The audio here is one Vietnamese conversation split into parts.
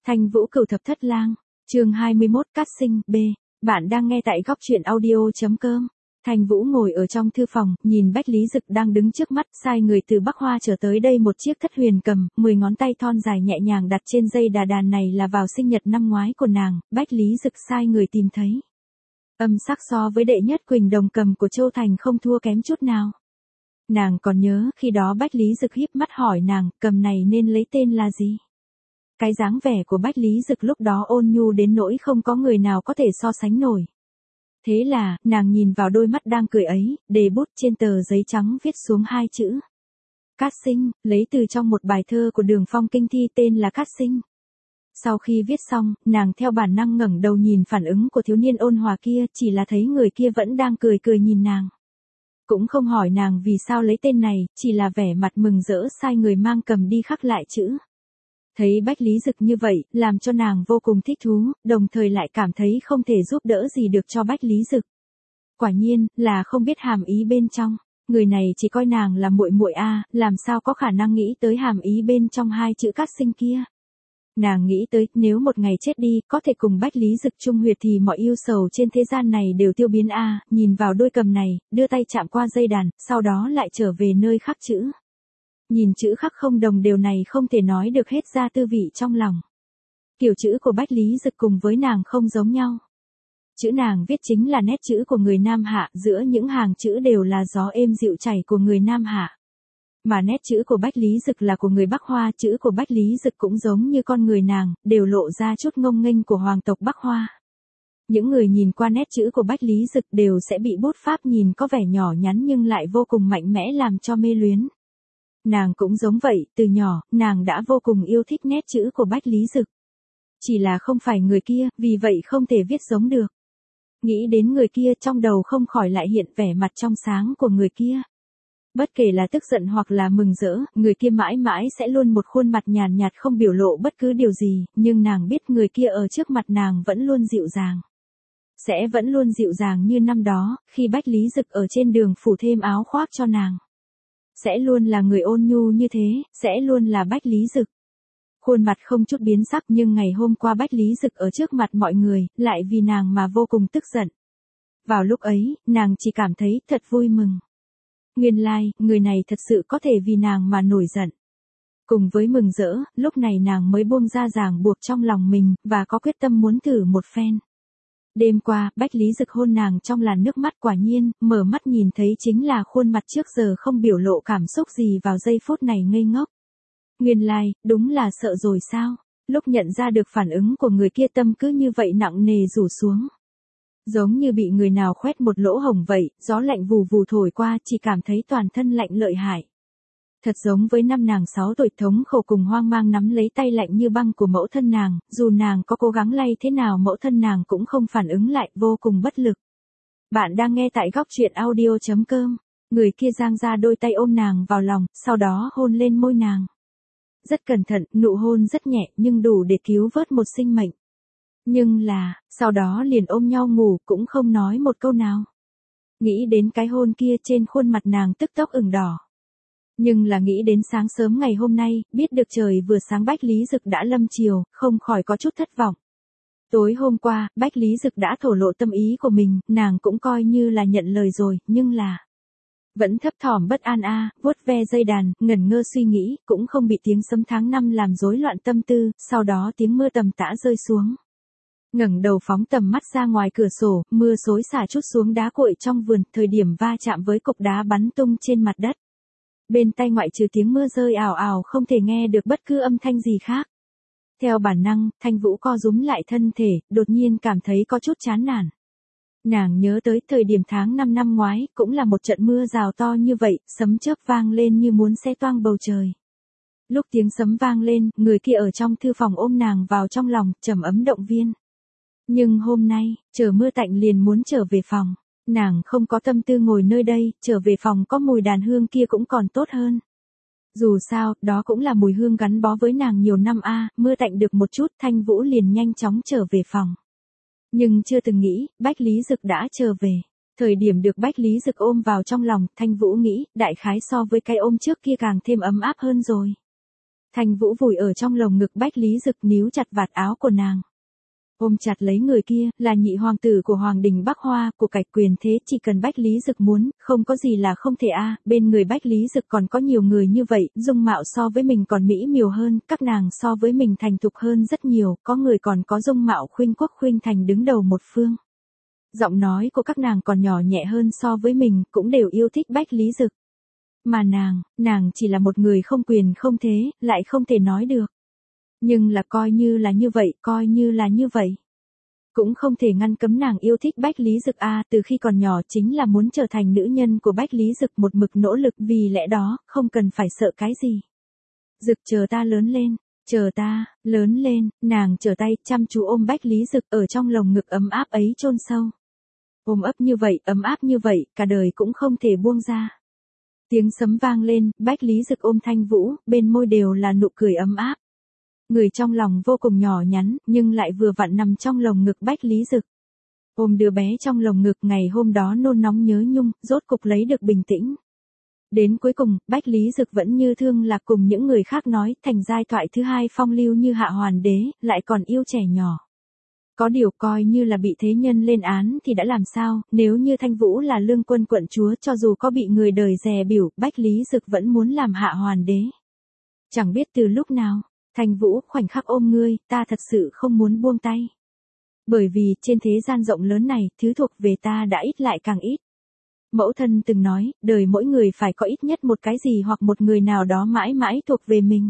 Thanh Vũ Cửu Thập Thất Lang, chương 21 Cát Sinh, B. Bạn đang nghe tại góc truyện audio.com. Thanh Vũ ngồi ở trong thư phòng, nhìn Bách Lý Dực đang đứng trước mắt, sai người từ Bắc Hoa trở tới đây một chiếc thất huyền cầm, 10 ngón tay thon dài nhẹ nhàng đặt trên dây đàn này là vào sinh nhật năm ngoái của nàng, Bách Lý Dực sai người tìm thấy. Âm sắc so với đệ nhất Quỳnh Đồng cầm của Châu Thành không thua kém chút nào. Nàng còn nhớ khi đó Bách Lý Dực híp mắt hỏi nàng, cầm này nên lấy tên là gì? Cái dáng vẻ của Bách Lý Dực lúc đó ôn nhu đến nỗi không có người nào có thể so sánh nổi. Thế là, nàng nhìn vào đôi mắt đang cười ấy, để bút trên tờ giấy trắng viết xuống 2 chữ. Cát Sinh, lấy từ trong một bài thơ của Đường Phong Kinh Thi tên là Cát Sinh. Sau khi viết xong, nàng theo bản năng ngẩng đầu nhìn phản ứng của thiếu niên ôn hòa kia, chỉ là thấy người kia vẫn đang cười cười nhìn nàng. Cũng không hỏi nàng vì sao lấy tên này, chỉ là vẻ mặt mừng rỡ sai người mang cầm đi khắc lại chữ. Thấy Bách Lý Dực như vậy, làm cho nàng vô cùng thích thú, đồng thời lại cảm thấy không thể giúp đỡ gì được cho Bách Lý Dực. Quả nhiên, là không biết hàm ý bên trong. Người này chỉ coi nàng là muội muội a, làm sao có khả năng nghĩ tới hàm ý bên trong 2 chữ Cát Sinh kia. Nàng nghĩ tới, nếu một ngày chết đi, có thể cùng Bách Lý Dực chung huyệt thì mọi yêu sầu trên thế gian này đều tiêu biến a, nhìn vào đôi cầm này, đưa tay chạm qua dây đàn, sau đó lại trở về nơi khắc chữ. Nhìn chữ khắc không đồng đều này không thể nói được hết ra tư vị trong lòng. Kiểu chữ của Bách Lý Dực cùng với nàng không giống nhau. Chữ nàng viết chính là nét chữ của người Nam Hạ, giữa những hàng chữ đều là gió êm dịu chảy của người Nam Hạ. Mà nét chữ của Bách Lý Dực là của người Bắc Hoa, chữ của Bách Lý Dực cũng giống như con người nàng, đều lộ ra chút ngông nghênh của hoàng tộc Bắc Hoa. Những người nhìn qua nét chữ của Bách Lý Dực đều sẽ bị bút pháp nhìn có vẻ nhỏ nhắn nhưng lại vô cùng mạnh mẽ làm cho mê luyến. Nàng cũng giống vậy, từ nhỏ, nàng đã vô cùng yêu thích nét chữ của Bách Lý Dực. Chỉ là không phải người kia, vì vậy không thể viết giống được. Nghĩ đến người kia trong đầu không khỏi lại hiện vẻ mặt trong sáng của người kia. Bất kể là tức giận hoặc là mừng rỡ, người kia mãi mãi sẽ luôn một khuôn mặt nhàn nhạt không biểu lộ bất cứ điều gì, nhưng nàng biết người kia ở trước mặt nàng vẫn luôn dịu dàng. Sẽ vẫn luôn dịu dàng như năm đó, khi Bách Lý Dực ở trên đường phủ thêm áo khoác cho nàng. Sẽ luôn là người ôn nhu như thế, sẽ luôn là Bách Lý Dực. Khuôn mặt không chút biến sắc nhưng ngày hôm qua Bách Lý Dực ở trước mặt mọi người, lại vì nàng mà vô cùng tức giận. Vào lúc ấy, nàng chỉ cảm thấy thật vui mừng. Nguyên lai, người này thật sự có thể vì nàng mà nổi giận. Cùng với mừng rỡ, lúc này nàng mới buông ra ràng buộc trong lòng mình, và có quyết tâm muốn thử một phen. Đêm qua, Bách Lý Dực hôn nàng trong làn nước mắt quả nhiên, mở mắt nhìn thấy chính là khuôn mặt trước giờ không biểu lộ cảm xúc gì vào giây phút này ngây ngốc. Nguyên lai, đúng là sợ rồi sao? Lúc nhận ra được phản ứng của người kia tâm cứ như vậy nặng nề rủ xuống. Giống như bị người nào khoét một lỗ hổng vậy, gió lạnh vù vù thổi qua chỉ cảm thấy toàn thân lạnh lợi hại. Thật giống với năm nàng 6 tuổi thống khổ cùng hoang mang nắm lấy tay lạnh như băng của mẫu thân nàng, dù nàng có cố gắng lay thế nào mẫu thân nàng cũng không phản ứng lại, vô cùng bất lực. Bạn đang nghe tại góc truyện audio.com, người kia giang ra đôi tay ôm nàng vào lòng, sau đó hôn lên môi nàng. Rất cẩn thận, nụ hôn rất nhẹ nhưng đủ để cứu vớt một sinh mệnh. Nhưng là, sau đó liền ôm nhau ngủ cũng không nói một câu nào. Nghĩ đến cái hôn kia trên khuôn mặt nàng tức tốc ửng đỏ. Nhưng là nghĩ đến sáng sớm ngày hôm nay, biết được trời vừa sáng Bách Lý Dực đã lâm chiều, không khỏi có chút thất vọng. Tối hôm qua, Bách Lý Dực đã thổ lộ tâm ý của mình, nàng cũng coi như là nhận lời rồi, nhưng là vẫn thấp thỏm bất an vuốt ve dây đàn, ngẩn ngơ suy nghĩ, cũng không bị tiếng sấm tháng 5 làm rối loạn tâm tư, sau đó tiếng mưa tầm tã rơi xuống. Ngẩng đầu phóng tầm mắt ra ngoài cửa sổ, mưa xối xả chút xuống đá cuội trong vườn, thời điểm va chạm với cục đá bắn tung trên mặt đất. Bên tai ngoại trừ tiếng mưa rơi ào ào không thể nghe được bất cứ âm thanh gì khác. Theo bản năng, Thanh Vũ co rúm lại thân thể, đột nhiên cảm thấy có chút chán nản. Nàng nhớ tới thời điểm tháng 5 năm ngoái, cũng là một trận mưa rào to như vậy, sấm chớp vang lên như muốn xé toang bầu trời. Lúc tiếng sấm vang lên, người kia ở trong thư phòng ôm nàng vào trong lòng, trầm ấm động viên. Nhưng hôm nay, chờ mưa tạnh liền muốn trở về phòng. Nàng không có tâm tư ngồi nơi đây, trở về phòng có mùi đàn hương kia cũng còn tốt hơn. Dù sao, đó cũng là mùi hương gắn bó với nàng nhiều năm mưa tạnh được một chút, Thanh Vũ liền nhanh chóng trở về phòng. Nhưng chưa từng nghĩ, Bách Lý Dực đã trở về. Thời điểm được Bách Lý Dực ôm vào trong lòng, Thanh Vũ nghĩ, đại khái so với cái ôm trước kia càng thêm ấm áp hơn rồi. Thanh Vũ vùi ở trong lồng ngực Bách Lý Dực, níu chặt vạt áo của nàng. Ôm chặt lấy người kia, là nhị hoàng tử của Hoàng đình Bắc Hoa, của cải quyền thế, chỉ cần Bách Lý Dực muốn, không có gì là không thể bên người Bách Lý Dực còn có nhiều người như vậy, dung mạo so với mình còn mỹ miều hơn, các nàng so với mình thành thục hơn rất nhiều, có người còn có dung mạo khuynh quốc khuynh thành đứng đầu một phương. Giọng nói của các nàng còn nhỏ nhẹ hơn so với mình, cũng đều yêu thích Bách Lý Dực. Mà nàng chỉ là một người không quyền không thế, lại không thể nói được. Nhưng là coi như là như vậy. Cũng không thể ngăn cấm nàng yêu thích Bách Lý Dực từ khi còn nhỏ chính là muốn trở thành nữ nhân của Bách Lý Dực, một mực nỗ lực, vì lẽ đó, không cần phải sợ cái gì. Dực chờ ta lớn lên, nàng trở tay chăm chú ôm Bách Lý Dực ở trong lồng ngực ấm áp ấy chôn sâu. Ôm ấp như vậy, ấm áp như vậy, cả đời cũng không thể buông ra. Tiếng sấm vang lên, Bách Lý Dực ôm Thanh Vũ, bên môi đều là nụ cười ấm áp. Người trong lòng vô cùng nhỏ nhắn, nhưng lại vừa vặn nằm trong lồng ngực Bách Lý Dực. Ôm đứa bé trong lồng ngực, ngày hôm đó nôn nóng nhớ nhung, rốt cục lấy được bình tĩnh. Đến cuối cùng, Bách Lý Dực vẫn như thương lạc cùng những người khác nói, thành giai thoại thứ hai phong lưu như Hạ Hoàn Đế, lại còn yêu trẻ nhỏ. Có điều coi như là bị thế nhân lên án thì đã làm sao, nếu như Thanh Vũ là Lương Quân quận chúa, cho dù có bị người đời dè bỉu, Bách Lý Dực vẫn muốn làm Hạ Hoàn Đế. Chẳng biết từ lúc nào, Thanh Vũ khoảnh khắc ôm ngươi, ta thật sự không muốn buông tay. Bởi vì trên thế gian rộng lớn này, thứ thuộc về ta đã ít lại càng ít. Mẫu thân từng nói, đời mỗi người phải có ít nhất một cái gì hoặc một người nào đó mãi mãi thuộc về mình.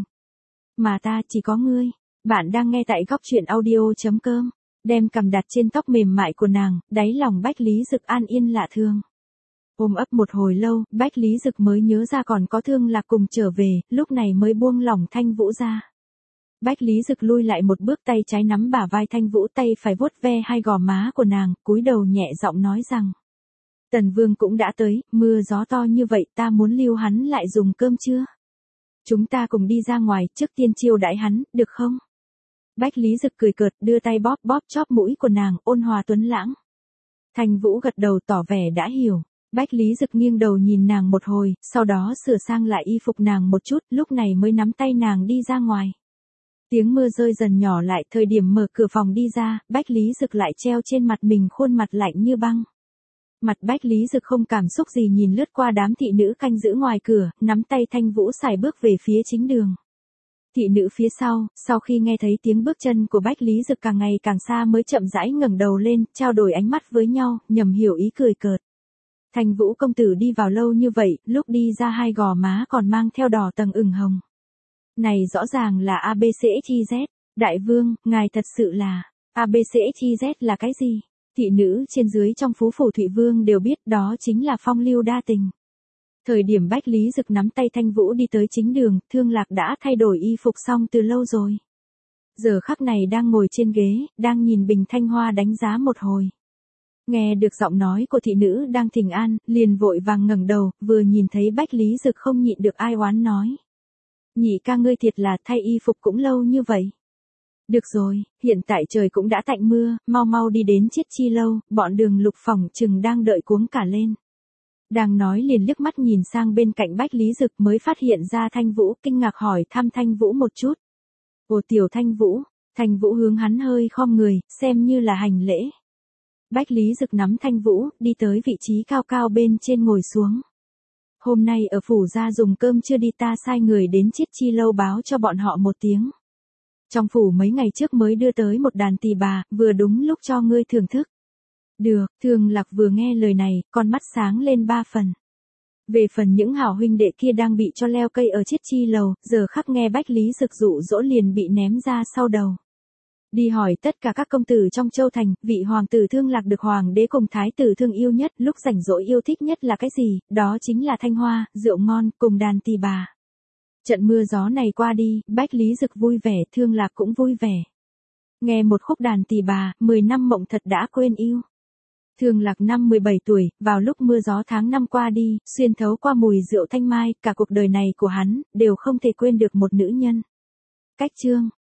Mà ta chỉ có ngươi. Bạn đang nghe tại góc truyện audio.com. Đem cằm đặt trên tóc mềm mại của nàng, đáy lòng Bách Lý Dực an yên lạ thường. Ôm ấp một hồi lâu, Bách Lý Dực mới nhớ ra còn có Thương Lạc cùng trở về, lúc này mới buông lỏng Thanh Vũ ra. Bách Lý Dực lui lại một bước, tay trái nắm bả vai Thanh Vũ, tay phải vuốt ve hai gò má của nàng, cúi đầu nhẹ giọng nói rằng: Tần Vương cũng đã tới, mưa gió to như vậy, ta muốn lưu hắn lại dùng cơm trưa. Chúng ta cùng đi ra ngoài, trước tiên chiêu đãi hắn, được không? Bách Lý Dực cười cợt, đưa tay bóp bóp chóp mũi của nàng, ôn hòa tuấn lãng. Thanh Vũ gật đầu tỏ vẻ đã hiểu. Bách Lý Dực nghiêng đầu nhìn nàng một hồi, sau đó sửa sang lại y phục nàng một chút, lúc này mới nắm tay nàng đi ra ngoài. Tiếng mưa rơi dần nhỏ lại, thời điểm mở cửa phòng đi ra, Bách Lý Dực lại treo trên mặt mình khuôn mặt lạnh như băng. Mặt Bách Lý Dực không cảm xúc gì, nhìn lướt qua đám thị nữ canh giữ ngoài cửa, nắm tay Thanh Vũ xài bước về phía chính đường. Thị nữ phía sau khi nghe thấy tiếng bước chân của Bách Lý Dực càng ngày càng xa mới chậm rãi ngẩng đầu lên, trao đổi ánh mắt với nhau, nhầm hiểu ý cười cợt. Thanh Vũ công tử đi vào lâu như vậy, lúc đi ra hai gò má còn mang theo đỏ tầng ửng hồng. Này rõ ràng là ABCXYZ, đại vương, ngài thật sự là, ABCXYZ là cái gì? Thị nữ trên dưới trong phú phủ Thụy Vương đều biết đó chính là phong lưu đa tình. Thời điểm Bách Lý Dực nắm tay Thanh Vũ đi tới chính đường, Thương Lạc đã thay đổi y phục xong từ lâu rồi. Giờ khắc này đang ngồi trên ghế, đang nhìn bình thanh hoa đánh giá một hồi. Nghe được giọng nói của thị nữ đang thỉnh an, liền vội vàng ngẩng đầu, vừa nhìn thấy Bách Lý Dực không nhịn được ai oán nói: Nhị ca ngươi thiệt là thay y phục cũng lâu như vậy. Được rồi, hiện tại trời cũng đã tạnh mưa, mau đi đến Chiết Chi lâu, bọn Đường Lục phòng chừng đang đợi cuống cả lên. Đang nói liền liếc mắt nhìn sang bên cạnh Bách Lý Dực mới phát hiện ra Thanh Vũ, kinh ngạc hỏi thăm Thanh Vũ một chút. Ồ tiểu Thanh Vũ hướng hắn hơi khom người, xem như là hành lễ. Bách Lý Dực nắm Thanh Vũ, đi tới vị trí cao cao bên trên ngồi xuống. Hôm nay ở phủ gia dùng cơm chưa đi, ta sai người đến Chiết Chi lâu báo cho bọn họ một tiếng. Trong phủ mấy ngày trước mới đưa tới một đàn tỳ bà, vừa đúng lúc cho ngươi thưởng thức. Được, Thương Lạc vừa nghe lời này, con mắt sáng lên 3 phần. Về phần những hảo huynh đệ kia đang bị cho leo cây ở Chiết Chi lầu, giờ khắc nghe Bách Lý Dực dụ dỗ liền bị ném ra sau đầu. Đi hỏi tất cả các công tử trong châu thành, vị hoàng tử Thương Lạc được hoàng đế cùng thái tử thương yêu nhất, lúc rảnh rỗi yêu thích nhất là cái gì, đó chính là thanh hoa, rượu ngon, cùng đàn tỳ bà. Trận mưa gió này qua đi, Bách Lý Dực vui vẻ, Thương Lạc cũng vui vẻ. Nghe một khúc đàn tỳ bà, 10 năm mộng thật đã quên yêu. Thương Lạc năm 17 tuổi, vào lúc mưa gió tháng năm qua đi, xuyên thấu qua mùi rượu thanh mai, cả cuộc đời này của hắn, đều không thể quên được một nữ nhân. Cách chương.